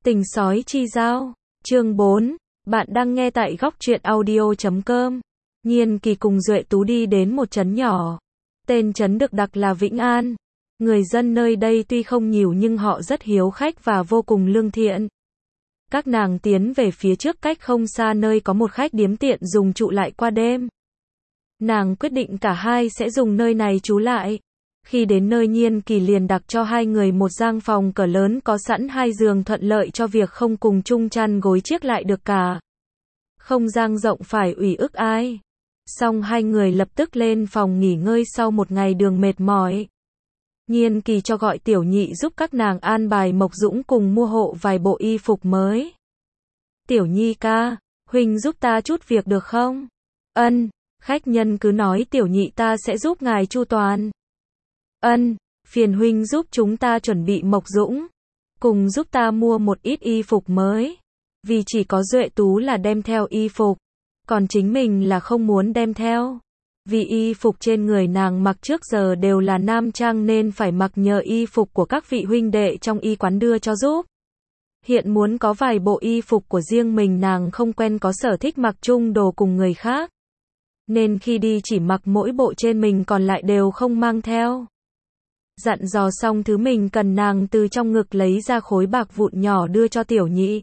Tình sói chi giao, chương 4, bạn đang nghe tại góc truyện audio.com. Nhiên Kỳ cùng Duệ Tú đi đến một trấn nhỏ. Tên trấn được đặt là Vĩnh An. Người dân nơi đây tuy không nhiều nhưng họ rất hiếu khách và vô cùng lương thiện. Các nàng tiến về phía trước cách không xa nơi có một khách điếm tiện dùng trụ lại qua đêm. Nàng quyết định cả hai sẽ dùng nơi này trú lại. Khi đến nơi Nhiên Kỳ liền đặt cho hai người một gian phòng cỡ lớn có sẵn hai giường thuận lợi cho việc không cùng chung chăn gối chiếc lại được cả. Không gian rộng phải ủy ức ai. Xong hai người lập tức lên phòng nghỉ ngơi sau một ngày đường mệt mỏi. Nhiên Kỳ cho gọi Tiểu Nhị giúp các nàng an bài Mộc Dũng cùng mua hộ vài bộ y phục mới. Tiểu Nhi ca, huynh giúp ta chút việc được không? Ân, khách nhân cứ nói Tiểu Nhị ta sẽ giúp ngài chu toàn. Ân, phiền huynh giúp chúng ta chuẩn bị Mộc Dũng, cùng giúp ta mua một ít y phục mới. Vì chỉ có Duệ Tú là đem theo y phục, còn chính mình là không muốn đem theo. Vì y phục trên người nàng mặc trước giờ đều là nam trang nên phải mặc nhờ y phục của các vị huynh đệ trong y quán đưa cho giúp. Hiện muốn có vài bộ y phục của riêng mình, nàng không quen có sở thích mặc chung đồ cùng người khác. Nên khi đi chỉ mặc mỗi bộ trên mình, còn lại đều không mang theo. Dặn dò xong thứ mình cần, nàng từ trong ngực lấy ra khối bạc vụn nhỏ đưa cho Tiểu Nhị.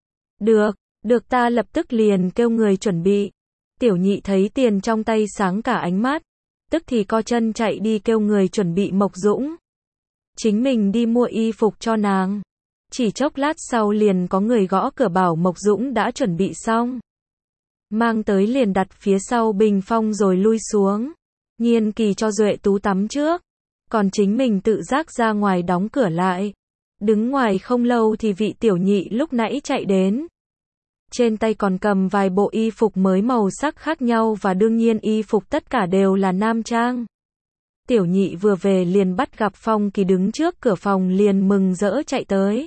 Được ta lập tức liền kêu người chuẩn bị. Tiểu Nhị thấy tiền trong tay sáng cả ánh mắt, tức thì co chân chạy đi kêu người chuẩn bị Mộc Dũng. Chính mình đi mua y phục cho nàng. Chỉ chốc lát sau liền có người gõ cửa bảo Mộc Dũng đã chuẩn bị xong. Mang tới liền đặt phía sau bình phong rồi lui xuống. Nhiên Kỳ cho Duệ Tú tắm trước, còn chính mình tự giác ra ngoài đóng cửa lại. Đứng ngoài không lâu thì vị Tiểu Nhị lúc nãy chạy đến. Trên tay còn cầm vài bộ y phục mới màu sắc khác nhau và đương nhiên y phục tất cả đều là nam trang. Tiểu Nhị vừa về liền bắt gặp Phong Kỳ đứng trước cửa phòng liền mừng rỡ chạy tới.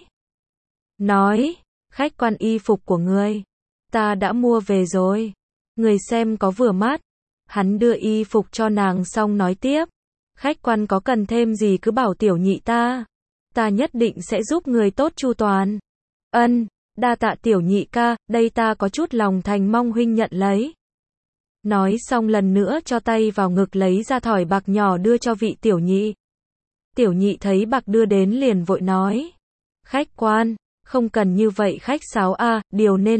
Nói, khách quan y phục của ngươi, ta đã mua về rồi. Người xem có vừa mắt. Hắn đưa y phục cho nàng xong nói tiếp. Khách quan có cần thêm gì cứ bảo Tiểu Nhị ta nhất định sẽ giúp người tốt chu toàn. Ân, đa tạ Tiểu Nhị ca, đây ta có chút lòng thành mong huynh nhận lấy. Nói xong lần nữa cho tay vào ngực lấy ra thỏi bạc nhỏ đưa cho vị Tiểu Nhị. Tiểu Nhị thấy bạc đưa đến liền vội nói. Khách quan, không cần như vậy khách sáo a, điều nên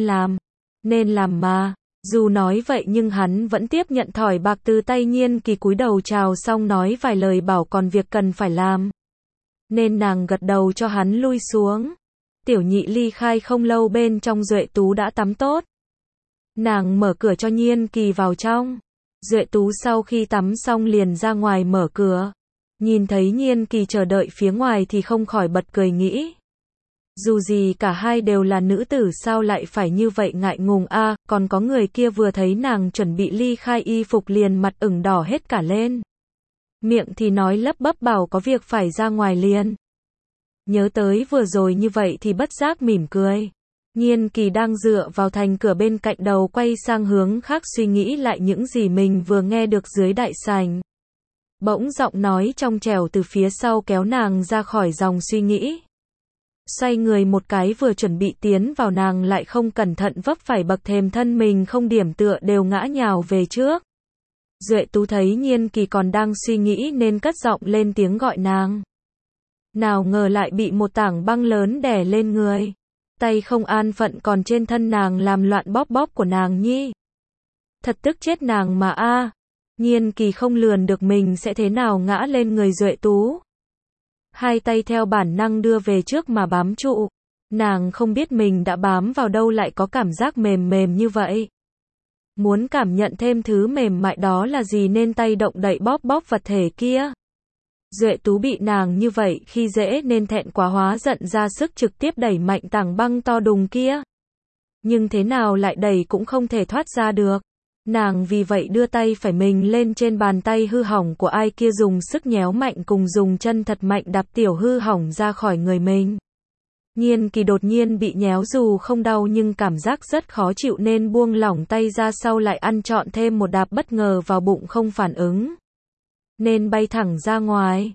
làm mà. Dù nói vậy nhưng hắn vẫn tiếp nhận thỏi bạc từ tay Nhiên Kỳ, cúi đầu chào xong nói vài lời bảo còn việc cần phải làm. Nên nàng gật đầu cho hắn lui xuống. Tiểu Nhị ly khai không lâu, bên trong Duệ Tú đã tắm tốt. Nàng mở cửa cho Nhiên Kỳ vào trong. Duệ Tú sau khi tắm xong liền ra ngoài mở cửa. Nhìn thấy Nhiên Kỳ chờ đợi phía ngoài thì không khỏi bật cười nghĩ. Dù gì cả hai đều là nữ tử sao lại phải như vậy ngại ngùng a, còn có người kia vừa thấy nàng chuẩn bị ly khai y phục liền mặt ửng đỏ hết cả lên. Miệng thì nói lấp bấp bảo có việc phải ra ngoài liền. Nhớ tới vừa rồi như vậy thì bất giác mỉm cười. Nhiên Kỳ đang dựa vào thành cửa bên cạnh, đầu quay sang hướng khác suy nghĩ lại những gì mình vừa nghe được dưới đại sảnh. Bỗng giọng nói trong trẻo từ phía sau kéo nàng ra khỏi dòng suy nghĩ. Xoay người một cái vừa chuẩn bị tiến vào, nàng lại không cẩn thận vấp phải bậc thềm, thân mình không điểm tựa đều ngã nhào về trước. Duệ Tú thấy Nhiên Kỳ còn đang suy nghĩ nên cất giọng lên tiếng gọi nàng. Nào ngờ lại bị một tảng băng lớn đè lên người. Tay không an phận còn trên thân nàng làm loạn bóp bóp của nàng nhi. Thật tức chết nàng mà a. Nhiên Kỳ không lường được mình sẽ thế nào ngã lên người Duệ Tú. Hai tay theo bản năng đưa về trước mà bám trụ. Nàng không biết mình đã bám vào đâu lại có cảm giác mềm mềm như vậy. Muốn cảm nhận thêm thứ mềm mại đó là gì nên tay động đậy bóp bóp vật thể kia. Duệ Tú bị nàng như vậy khi dễ nên thẹn quá hóa giận ra sức trực tiếp đẩy mạnh tảng băng to đùng kia. Nhưng thế nào lại đẩy cũng không thể thoát ra được. Nàng vì vậy đưa tay phải mình lên trên bàn tay hư hỏng của ai kia, dùng sức nhéo mạnh cùng dùng chân thật mạnh đạp tiểu hư hỏng ra khỏi người mình. Nhiên Kỳ đột nhiên bị nhéo dù không đau nhưng cảm giác rất khó chịu nên buông lỏng tay ra, sau lại ăn trọn thêm một đạp bất ngờ vào bụng không phản ứng. Nên bay thẳng ra ngoài.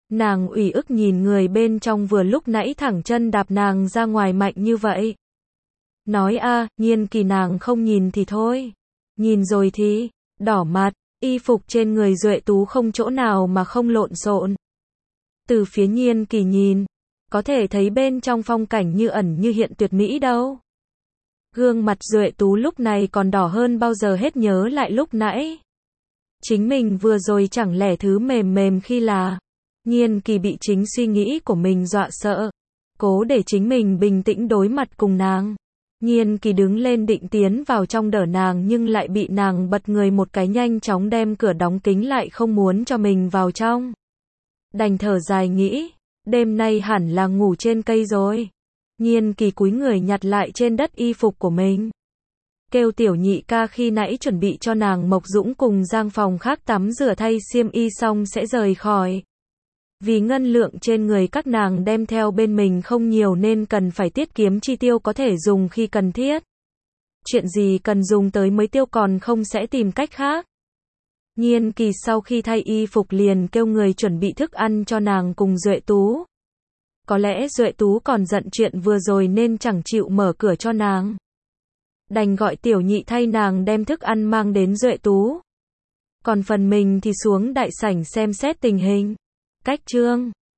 Nàng ủy ức nhìn người bên trong vừa lúc nãy thẳng chân đạp nàng ra ngoài mạnh như vậy. Nói a, Nhiên Kỳ nàng không nhìn thì thôi. Nhìn rồi thì, đỏ mặt, y phục trên người Duệ Tú không chỗ nào mà không lộn xộn. Từ phía Nhiên Kỳ nhìn, có thể thấy bên trong phong cảnh như ẩn như hiện tuyệt mỹ đâu. Gương mặt Duệ Tú lúc này còn đỏ hơn bao giờ hết, nhớ lại lúc nãy. Chính mình vừa rồi chẳng lẽ thứ mềm mềm khi là. Nhiên Kỳ bị chính suy nghĩ của mình dọa sợ. Cố để chính mình bình tĩnh đối mặt cùng nàng. Nhiên Kỳ đứng lên định tiến vào trong đỡ nàng nhưng lại bị nàng bật người một cái, nhanh chóng đem cửa đóng kín lại, không muốn cho mình vào trong. Đành thở dài nghĩ, đêm nay hẳn là ngủ trên cây rồi. Nhiên Kỳ cúi người nhặt lại trên đất y phục của mình. Kêu tiểu nhị ca khi nãy chuẩn bị cho nàng Mộc Dũng cùng Giang phòng khác tắm rửa thay xiêm y xong sẽ rời khỏi. Vì ngân lượng trên người các nàng đem theo bên mình không nhiều nên cần phải tiết kiệm chi tiêu, có thể dùng khi cần thiết. Chuyện gì cần dùng tới mới tiêu, còn không sẽ tìm cách khác. Nhiên Kỳ sau khi thay y phục liền kêu người chuẩn bị thức ăn cho nàng cùng Duệ Tú. Có lẽ Duệ Tú còn giận chuyện vừa rồi nên chẳng chịu mở cửa cho nàng. Đành gọi tiểu nhị thay nàng đem thức ăn mang đến Duệ Tú. Còn phần mình thì xuống đại sảnh xem xét tình hình. Cách chương